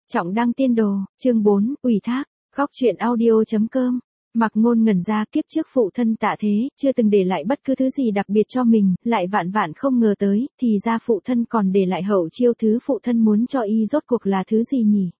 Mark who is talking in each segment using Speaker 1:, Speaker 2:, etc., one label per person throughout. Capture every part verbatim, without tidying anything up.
Speaker 1: Trọng đăng tiên đồ, chương bốn, ủy thác, góc truyện audio.com. Mạc Ngôn ngẩn ra, kiếp trước phụ thân tạ thế, chưa từng để lại bất cứ thứ gì đặc biệt cho mình, lại vạn vạn không ngờ tới, thì ra phụ thân còn để lại hậu chiêu thứ phụ thân muốn cho y rốt cuộc là thứ gì nhỉ?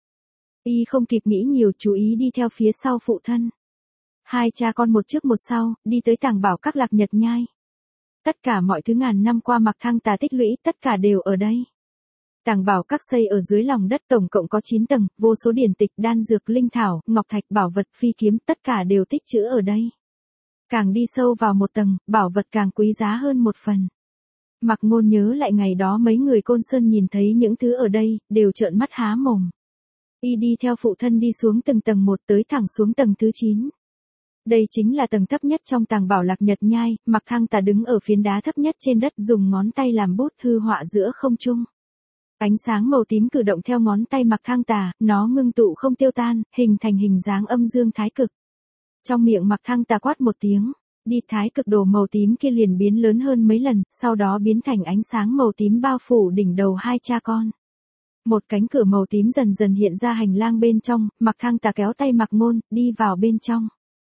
Speaker 1: Y không kịp nghĩ nhiều, chú ý đi theo phía sau phụ thân. Hai cha con một trước một sau, đi tới Tàng Bảo Các Lạc Nhật Nhai. Tất cả mọi thứ ngàn năm qua Mạc Thăng Tà tích lũy, tất cả đều ở đây. Tàng Bảo Các xây ở dưới lòng đất, tổng cộng có chín tầng, vô số điển tịch, đan dược, linh thảo, ngọc thạch, bảo vật, phi kiếm, tất cả đều tích trữ ở đây. Càng đi sâu vào một tầng, bảo vật càng quý giá hơn một phần. Mạc Ngôn nhớ lại ngày đó mấy người Côn Sơn nhìn thấy những thứ ở đây, đều trợn mắt há mồm. Y đi theo phụ thân đi xuống từng tầng một, tới thẳng xuống tầng thứ chín. Đây chính là tầng thấp nhất trong Tàng Bảo Lạc Nhật Nhai. Mạc Thăng Tà đứng ở phiến đá thấp nhất trên đất, dùng ngón tay làm bút hư họa giữa không trung. Ánh sáng màu tím cử động theo ngón tay Mạc Thăng Tà, nó ngưng tụ không tiêu tan, hình thành hình dáng âm dương thái cực. Trong miệng Mạc Thăng Tà quát một tiếng, đi, thái cực đồ màu tím kia liền biến lớn hơn mấy lần, sau đó biến thành ánh sáng màu tím bao phủ đỉnh đầu hai cha con. Một cánh cửa màu tím dần dần hiện ra hành lang bên trong, Mạc Thăng Tà kéo tay Mạc Ngôn, đi vào bên trong.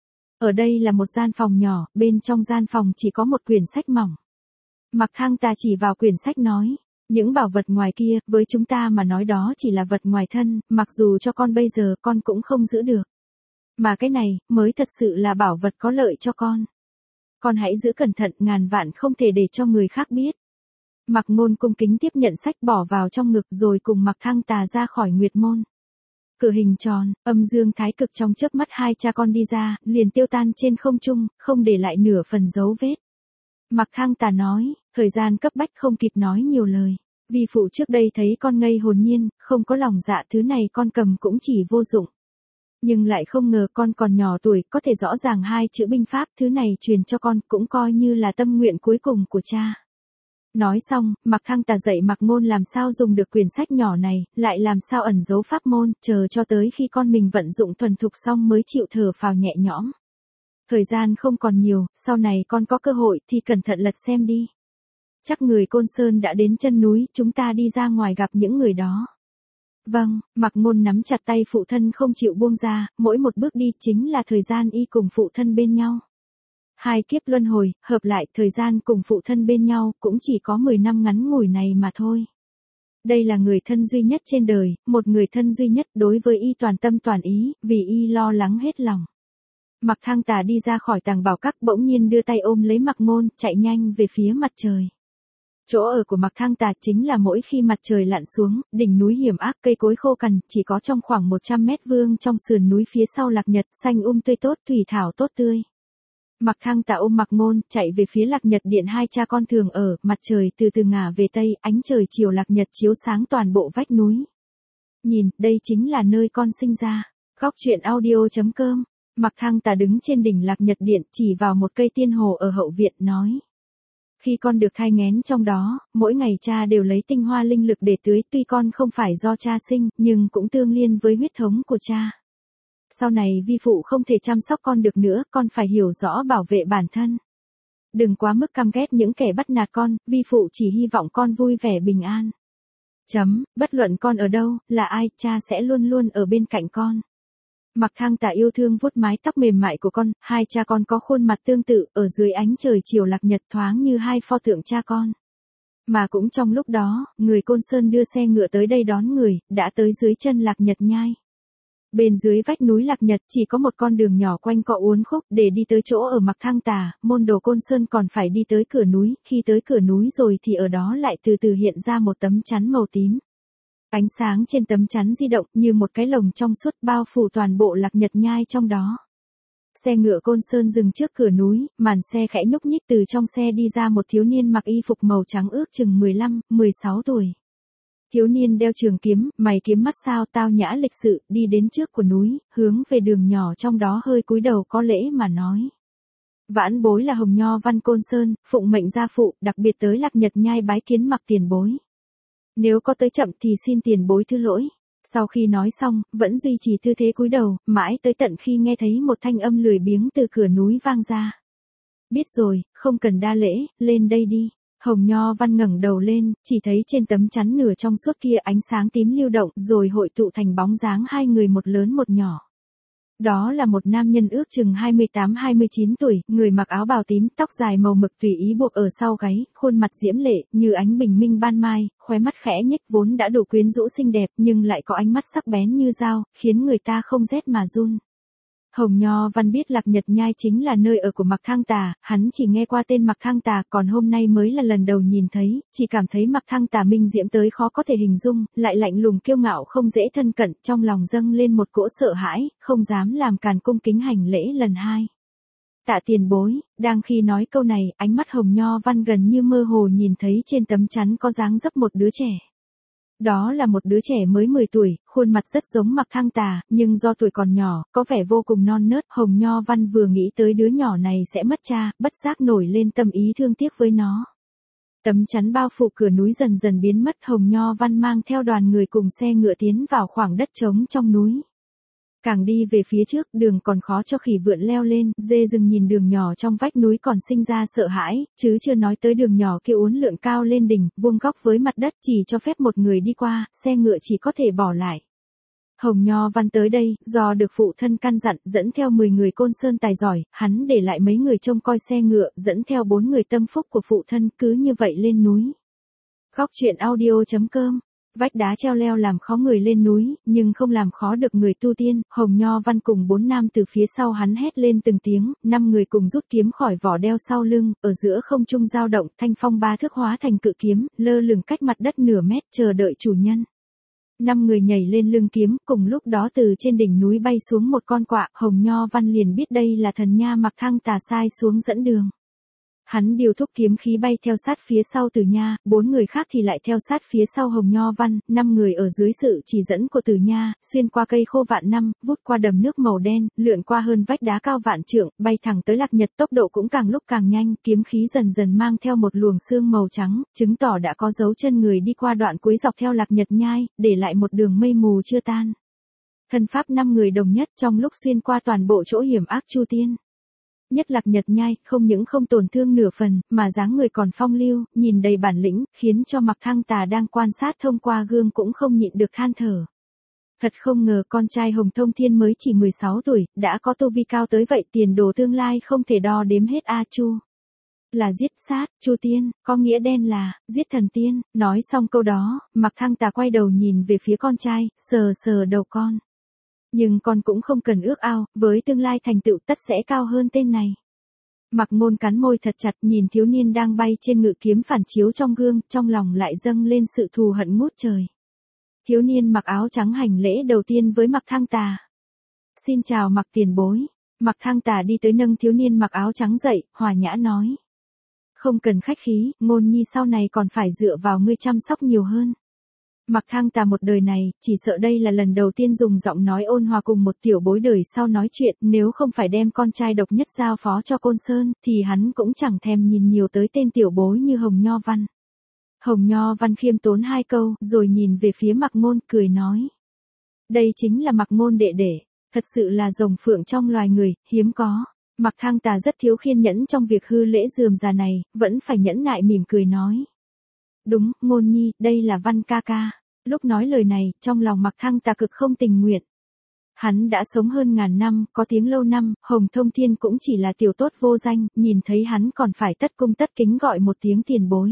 Speaker 1: Ở đây là một gian phòng nhỏ, bên trong gian phòng chỉ có một quyển sách mỏng. Mạc Thăng Tà chỉ vào quyển sách nói, những bảo vật ngoài kia, với chúng ta mà nói đó chỉ là vật ngoài thân, mặc dù cho con bây giờ con cũng không giữ được. Mà cái này, mới thật sự là bảo vật có lợi cho con. Con hãy giữ cẩn thận, ngàn vạn không thể để cho người khác biết. Mạc Ngôn cung kính tiếp nhận sách, bỏ vào trong ngực, rồi cùng Mạc Thăng Tà ra khỏi Nguyệt Môn. Cửa hình tròn, âm dương thái cực trong chớp mắt hai cha con đi ra, liền tiêu tan trên không trung, không để lại nửa phần dấu vết. Mạc Thăng Tà nói, thời gian cấp bách không kịp nói nhiều lời. Vi phụ trước đây thấy con ngây hồn nhiên, không có lòng dạ, thứ này con cầm cũng chỉ vô dụng. Nhưng lại không ngờ con còn nhỏ tuổi, có thể rõ ràng hai chữ binh pháp, thứ này truyền cho con, cũng coi như là tâm nguyện cuối cùng của cha. Nói xong, Mạc Thăng Tà dạy Mạc Ngôn làm sao dùng được quyển sách nhỏ này, lại làm sao ẩn giấu pháp môn, chờ cho tới khi con mình vận dụng thuần thục xong mới chịu thở phào nhẹ nhõm. Thời gian không còn nhiều, sau này con có cơ hội thì cẩn thận lật xem đi. Chắc người Côn Sơn đã đến chân núi, chúng ta đi ra ngoài gặp những người đó. Vâng, Mạc Ngôn nắm chặt tay phụ thân không chịu buông ra, mỗi một bước đi chính là thời gian y cùng phụ thân bên nhau. Hai kiếp luân hồi, hợp lại thời gian cùng phụ thân bên nhau, cũng chỉ có mười năm ngắn ngủi này mà thôi. Đây là người thân duy nhất trên đời, một người thân duy nhất, đối với y toàn tâm toàn ý, vì y lo lắng hết lòng. Mạc Thăng Tà đi ra khỏi Tàng Bảo Các, bỗng nhiên đưa tay ôm lấy Mạc Ngôn, chạy nhanh về phía mặt trời. Chỗ ở của Mạc Thăng Tà chính là mỗi khi mặt trời lặn xuống, đỉnh núi hiểm ác, cây cối khô cằn, chỉ có trong khoảng một trăm mét vuông trong sườn núi phía sau Lạc Nhật, xanh um tươi tốt, thủy thảo tốt tươi. Mạc Thăng Tà ôm Mạc Ngôn, chạy về phía Lạc Nhật Điện hai cha con thường ở, mặt trời từ từ ngả về tây, ánh trời chiều Lạc Nhật chiếu sáng toàn bộ vách núi. Nhìn, đây chính là nơi con sinh ra. Góc truyện audio.com. Mạc Thăng Tà đứng trên đỉnh Lạc Nhật Điện, chỉ vào một cây tiên hồ ở hậu viện, nói. Khi con được thai nghén trong đó, mỗi ngày cha đều lấy tinh hoa linh lực để tưới, tuy con không phải do cha sinh, nhưng cũng tương liên với huyết thống của cha. Sau này vi phụ không thể chăm sóc con được nữa, con phải hiểu rõ bảo vệ bản thân. Đừng quá mức căm ghét những kẻ bắt nạt con, vi phụ chỉ hy vọng con vui vẻ bình an. Chấm, bất luận con ở đâu, là ai, cha sẽ luôn luôn ở bên cạnh con. Mạc Thăng Tà yêu thương vuốt mái tóc mềm mại của con, hai cha con có khuôn mặt tương tự, ở dưới ánh trời chiều Lạc Nhật thoáng như hai pho tượng cha con. Mà cũng trong lúc đó, người Côn Sơn đưa xe ngựa tới đây đón người, đã tới dưới chân Lạc Nhật Nhai. Bên dưới vách núi Lạc Nhật chỉ có một con đường nhỏ quanh co uốn khúc, để đi tới chỗ ở Mạc Thăng Tà, môn đồ Côn Sơn còn phải đi tới cửa núi, khi tới cửa núi rồi thì ở đó lại từ từ hiện ra một tấm chắn màu tím. Ánh sáng trên tấm chắn di động như một cái lồng trong suốt, bao phủ toàn bộ Lạc Nhật Nhai trong đó. Xe ngựa Côn Sơn dừng trước cửa núi, màn xe khẽ nhúc nhích, từ trong xe đi ra một thiếu niên mặc y phục màu trắng ước chừng mười lăm, mười sáu tuổi. Thiếu niên đeo trường kiếm, mày kiếm mắt sao, tao nhã lịch sự, đi đến trước của núi, hướng về đường nhỏ trong đó hơi cúi đầu có lễ mà nói. Vãn bối là Hồng Nho Văn Côn Sơn, phụng mệnh gia phụ, đặc biệt tới Lạc Nhật Nhai bái kiến Mạc tiền bối. Nếu có tới chậm thì xin tiền bối thứ lỗi. Sau khi nói xong, vẫn duy trì tư thế cúi đầu, mãi tới tận khi nghe thấy một thanh âm lười biếng từ cửa núi vang ra. Biết rồi, không cần đa lễ, lên đây đi. Hồng Nho Văn ngẩng đầu lên, chỉ thấy trên tấm chắn nửa trong suốt kia ánh sáng tím lưu động rồi hội tụ thành bóng dáng hai người một lớn một nhỏ. Đó là một nam nhân ước chừng hai mươi tám hai mươi chín tuổi, người mặc áo bào tím, tóc dài màu mực tùy ý buộc ở sau gáy, khuôn mặt diễm lệ, như ánh bình minh ban mai, khóe mắt khẽ nhếch vốn đã đủ quyến rũ xinh đẹp nhưng lại có ánh mắt sắc bén như dao, khiến người ta không rét mà run. Hồng Nho Văn biết Lạc Nhật Nhai chính là nơi ở của Mạc Thăng Tà, hắn chỉ nghe qua tên Mạc Thăng Tà, còn hôm nay mới là lần đầu nhìn thấy, chỉ cảm thấy Mạc Thăng Tà minh diễm tới khó có thể hình dung, lại lạnh lùng kiêu ngạo không dễ thân cận, trong lòng dâng lên một cỗ sợ hãi, không dám làm càn cung kính hành lễ lần hai. Tạ tiền bối, đang khi nói câu này, ánh mắt Hồng Nho Văn gần như mơ hồ nhìn thấy trên tấm chắn có dáng dấp một đứa trẻ. Đó là một đứa trẻ mới mười tuổi, khuôn mặt rất giống Mạc Thăng Tà, nhưng do tuổi còn nhỏ, có vẻ vô cùng non nớt. Hồng Nho Văn vừa nghĩ tới đứa nhỏ này sẽ mất cha, bất giác nổi lên tâm ý thương tiếc với nó. Tấm chắn bao phủ cửa núi dần dần biến mất, Hồng Nho Văn mang theo đoàn người cùng xe ngựa tiến vào khoảng đất trống trong núi. Càng đi về phía trước, đường còn khó cho khỉ vượn leo lên, dê rừng nhìn đường nhỏ trong vách núi còn sinh ra sợ hãi, chứ chưa nói tới đường nhỏ kia uốn lượn cao lên đỉnh, vuông góc với mặt đất, chỉ cho phép một người đi qua, xe ngựa chỉ có thể bỏ lại. Hồng Nho Văn tới đây, do được phụ thân căn dặn, dẫn theo mười người Côn Sơn tài giỏi, hắn để lại mấy người trông coi xe ngựa, dẫn theo bốn người tâm phúc của phụ thân, cứ như vậy lên núi. Góc truyện audio chấm com. Vách đá treo leo làm khó người lên núi, nhưng không làm khó được người tu tiên. Hồng Nho Văn cùng bốn nam từ phía sau hắn hét lên từng tiếng, năm người cùng rút kiếm khỏi vỏ đeo sau lưng, ở giữa không trung dao động, thanh phong ba thước hóa thành cự kiếm, lơ lửng cách mặt đất nửa mét, chờ đợi chủ nhân. Năm người nhảy lên lưng kiếm, cùng lúc đó từ trên đỉnh núi bay xuống một con quạ, Hồng Nho Văn liền biết đây là thần nha Mạc Thăng Tà sai xuống dẫn đường. Hắn điều thúc kiếm khí bay theo sát phía sau Tử Nha, bốn người khác thì lại theo sát phía sau Hồng Nho Văn, năm người ở dưới sự chỉ dẫn của Tử Nha, xuyên qua cây khô vạn năm, vút qua đầm nước màu đen, lượn qua hơn vách đá cao vạn trượng, bay thẳng tới Lạc Nhật, tốc độ cũng càng lúc càng nhanh, kiếm khí dần dần mang theo một luồng sương màu trắng, chứng tỏ đã có dấu chân người đi qua đoạn cuối dọc theo Lạc Nhật Nhai, để lại một đường mây mù chưa tan. Thân pháp năm người đồng nhất trong lúc xuyên qua toàn bộ chỗ hiểm ác Chu Tiên. Nhất Lạc Nhật Nhai, không những không tổn thương nửa phần, mà dáng người còn phong lưu, nhìn đầy bản lĩnh, khiến cho Mạc Thăng Tà đang quan sát thông qua gương cũng không nhịn được than thở. Thật không ngờ con trai Hồng Thông Thiên mới chỉ mười sáu tuổi, đã có tu vi cao tới vậy, tiền đồ tương lai không thể đo đếm hết a Chu. Là giết sát, Chu Tiên, có nghĩa đen là, giết thần tiên. Nói xong câu đó, Mạc Thăng Tà quay đầu nhìn về phía con trai, sờ sờ đầu con. Nhưng con cũng không cần ước ao, với tương lai thành tựu tất sẽ cao hơn tên này. Mạc Ngôn cắn môi thật chặt, nhìn thiếu niên đang bay trên ngự kiếm phản chiếu trong gương, trong lòng lại dâng lên sự thù hận ngút trời. Thiếu niên mặc áo trắng hành lễ đầu tiên với Mạc Thăng Tà. Xin chào Mạc tiền bối. Mạc Thăng Tà đi tới nâng thiếu niên mặc áo trắng dậy, hòa nhã nói. Không cần khách khí, Ngôn nhi sau này còn phải dựa vào ngươi chăm sóc nhiều hơn. Mạc Thăng Tà một đời này, chỉ sợ đây là lần đầu tiên dùng giọng nói ôn hòa cùng một tiểu bối đời sau nói chuyện, nếu không phải đem con trai độc nhất giao phó cho Côn Sơn, thì hắn cũng chẳng thèm nhìn nhiều tới tên tiểu bối như Hồng Nho Văn. Hồng Nho Văn khiêm tốn hai câu, rồi nhìn về phía Mạc Ngôn, cười nói. Đây chính là Mạc Ngôn đệ đệ, thật sự là rồng phượng trong loài người, hiếm có. Mạc Thăng Tà rất thiếu khiên nhẫn trong việc hư lễ rườm rà này, vẫn phải nhẫn nại mỉm cười nói. Đúng, Ngôn nhi, đây là Văn ca ca. Lúc nói lời này, trong lòng Mạc Thăng Tà cực không tình nguyện. Hắn đã sống hơn ngàn năm, có tiếng lâu năm, Hồng Thông Thiên cũng chỉ là tiểu tốt vô danh, nhìn thấy hắn còn phải tất cung tất kính gọi một tiếng tiền bối.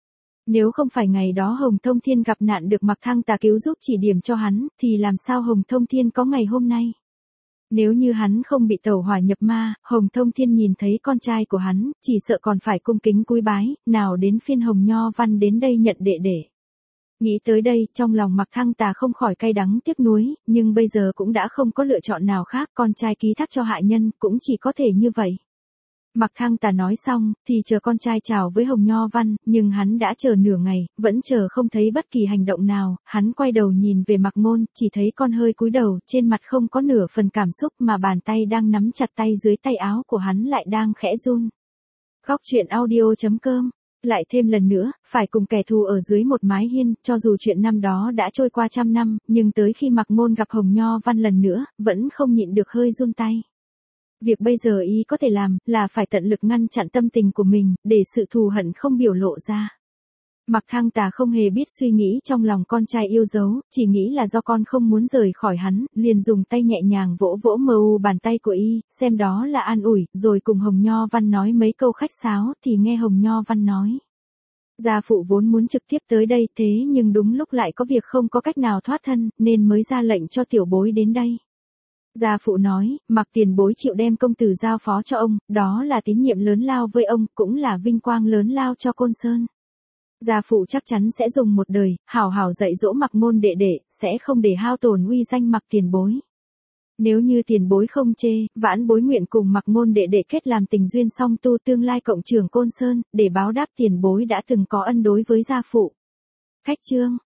Speaker 1: Nếu không phải ngày đó Hồng Thông Thiên gặp nạn được Mạc Thăng Tà cứu giúp chỉ điểm cho hắn, thì làm sao Hồng Thông Thiên có ngày hôm nay? Nếu như hắn không bị tẩu hỏa nhập ma, Hồng Thông Thiên nhìn thấy con trai của hắn, chỉ sợ còn phải cung kính cúi bái, nào đến phiên Hồng Nho Văn đến đây nhận đệ đệ. Nghĩ tới đây, trong lòng Mạc Thăng Tà không khỏi cay đắng tiếc nuối, nhưng bây giờ cũng đã không có lựa chọn nào khác, con trai ký thác cho hạ nhân, cũng chỉ có thể như vậy. Mạc Thăng Tà nói xong, thì chờ con trai chào với Hồng Nho Văn, nhưng hắn đã chờ nửa ngày, vẫn chờ không thấy bất kỳ hành động nào, hắn quay đầu nhìn về Mạc Ngôn, chỉ thấy con hơi cúi đầu, trên mặt không có nửa phần cảm xúc mà bàn tay đang nắm chặt tay dưới tay áo của hắn lại đang khẽ run. Góc truyện audio chấm com. Lại thêm lần nữa, phải cùng kẻ thù ở dưới một mái hiên, cho dù chuyện năm đó đã trôi qua trăm năm, nhưng tới khi Mạc Ngôn gặp Hồng Nho Văn lần nữa, vẫn không nhịn được hơi run tay. Việc bây giờ y có thể làm, là phải tận lực ngăn chặn tâm tình của mình, để sự thù hận không biểu lộ ra. Mạc Thăng Tà không hề biết suy nghĩ trong lòng con trai yêu dấu, chỉ nghĩ là do con không muốn rời khỏi hắn, liền dùng tay nhẹ nhàng vỗ vỗ mờ u bàn tay của y, xem đó là an ủi, rồi cùng Hồng Nho Văn nói mấy câu khách sáo, thì nghe Hồng Nho Văn nói. Gia phụ vốn muốn trực tiếp tới đây, thế nhưng đúng lúc lại có việc không có cách nào thoát thân, nên mới ra lệnh cho tiểu bối đến đây. Gia phụ nói, Mạc tiền bối chịu đem công tử giao phó cho ông, đó là tín nhiệm lớn lao với ông, cũng là vinh quang lớn lao cho Côn Sơn. Gia phụ chắc chắn sẽ dùng một đời, hảo hảo dạy dỗ Mạc môn đệ đệ, sẽ không để hao tổn uy danh Mạc tiền bối. Nếu như tiền bối không chê, vãn bối nguyện cùng Mạc môn đệ đệ kết làm tình duyên song tu tương lai cộng trưởng Côn Sơn, để báo đáp tiền bối đã từng có ân đối với gia phụ. Khách chương.